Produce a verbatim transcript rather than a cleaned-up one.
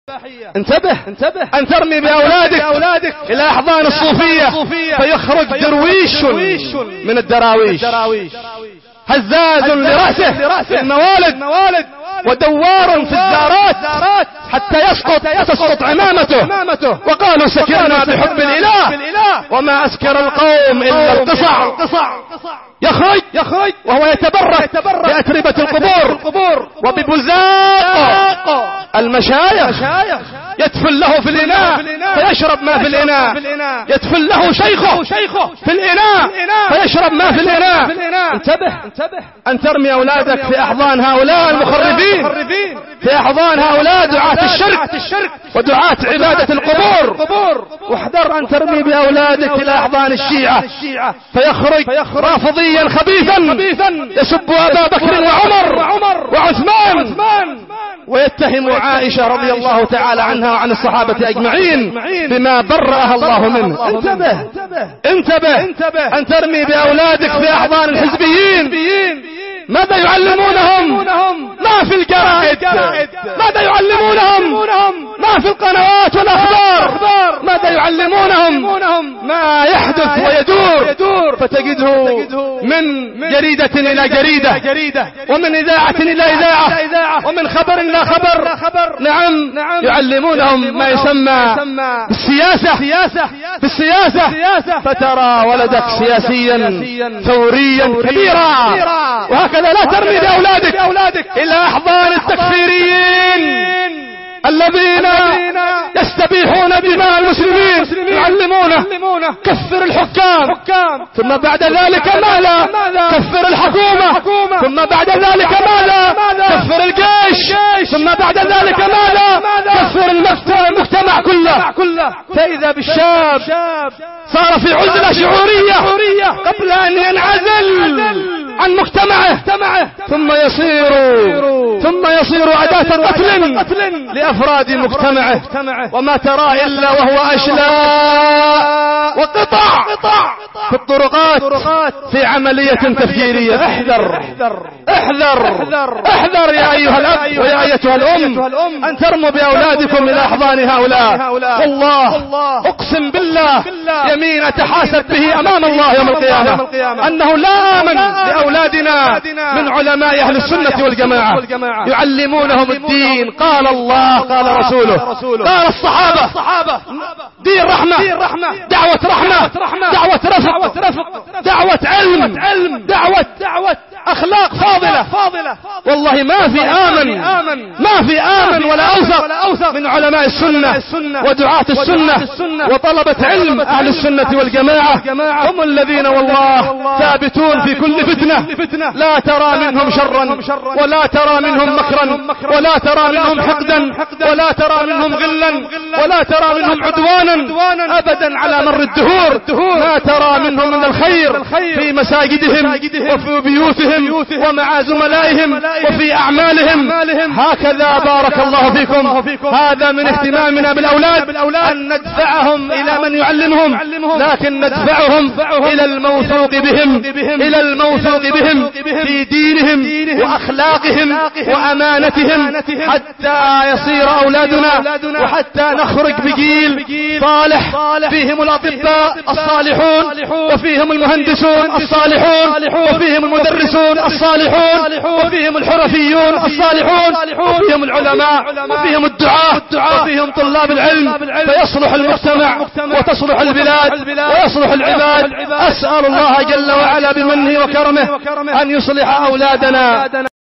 انتبه انتبه أن ترمي بأولادك إلى أحضان الصوفية فيخرج درويش من الدراويش هزاز لرأسه في الموالد ودوار في الزارات حتى يسقط تسقط عمامته وقالوا سكرنا بحب الإله وما أسكر القوم إلا القصع يخرج يخرج وهو يتبرك بأتربة القبور وببزاق المشايخ يدفل له في الإناء فيشرب ما في الإناء يدفل له شيخه في الإناء فيشرب ما في الإناء انتبه أن ترمي أولادك في أحضان هؤلاء المخربين في أحضان هؤلاء دعاة الشرك ودعاة عبادة القبور واحذر أن ترمي بأولادك إلى أحضان الشيعة فيخرج رافضيا خبيثا يسب أبا بكر وعمر وعثمان ويتهم عائشة رضي الله تعالى عنها وعن الصحابة أجمعين بما برأها الله منه. انتبه انتبه أن ترمي بأولادك في أحضان الحزبيين ماذا يعلمونهم ما في الجرائد ماذا يعلمونهم ما في القنوات والأخبار ماذا يعلمونهم ما يحدث ويدور فتجده من جريدة إلى جريدة ومن إذاعة إلى إذاعة ومن خبر إلى خبر نعم يعلمونهم ما يسمى بالسياسة في السياسة فترى ولدك سياسيا ثوريا كبيرا وهكذا لا ترمي بأولادك إلى أحضان التكفيريين الذين يستبيحون دماء المسلمين يعلمونه كفر الحكام ثم بعد ذلك ماذا كفر الحكومة ثم بعد ذلك ماذا كفر الجيش ثم بعد ذلك ماذا كفر المجتمع كله فإذا بالشاب صار في عزلة شعورية قبل أن ينعزل عن مجتمعه ثم يصير ثم يصير أداة قتل لأفراد مجتمعه وما ترى إلا وهو أشلاء وقطع في الطرقات في عملية تفجيرية. احذر احذر احذر يا أيها الأب ويا أيتها الأم أن ترموا بأولادكم إلى أحضان هؤلاء والله أقسم بالله يمين أتحاسب به أمام الله يوم القيامة أنه لا آمن لأولادنا من علماء أهل السنة والجماعة يعلمونهم الدين قال الله قال رسوله قال الصحابة دين رحمة دعوة رحمة دعوة رفق دعوة علم دعوة أخلاق فاضلة والله ما في آمن ما في آمن ولا أوثق من علماء السنة ودعاة السنة وطلبة علم أهل السنة والجماعة هم الذين والله ثابتون في كل فتنة لا ترى منهم شرا ولا ترى منهم مكرا ولا ترى منهم حقدا ولا ترى منهم غلا ولا ترى منهم عدوانا أبدا على مر الدهور ما ترى منهم من الخير في مساجدهم وفي بيوتهم ومع زملائهم وفي أعمالهم هكذا بارك الله فيكم. هذا من اهتمامنا بالأولاد أن ندفعهم إلى من يعلمهم لكن ندفعهم إلى الموثوق بهم إلى الموثوق بهم في دينهم وأخلاقهم وأمانتهم حتى يصير أولادنا وحتى نخرج بجيل صالح فيهم الأطباء الصالحون وفيهم المهندسون الصالحون وفيهم المدرسون الصالحون وفيهم الحرفيون الصالحون وفيهم العلماء وفيهم الدعاة وفيهم طلاب العلم فيصلح المجتمع وتصلح البلاد ويصلح العباد. أسأل الله جل وعلا بمنه وكرمه أن يصلح أولادنا.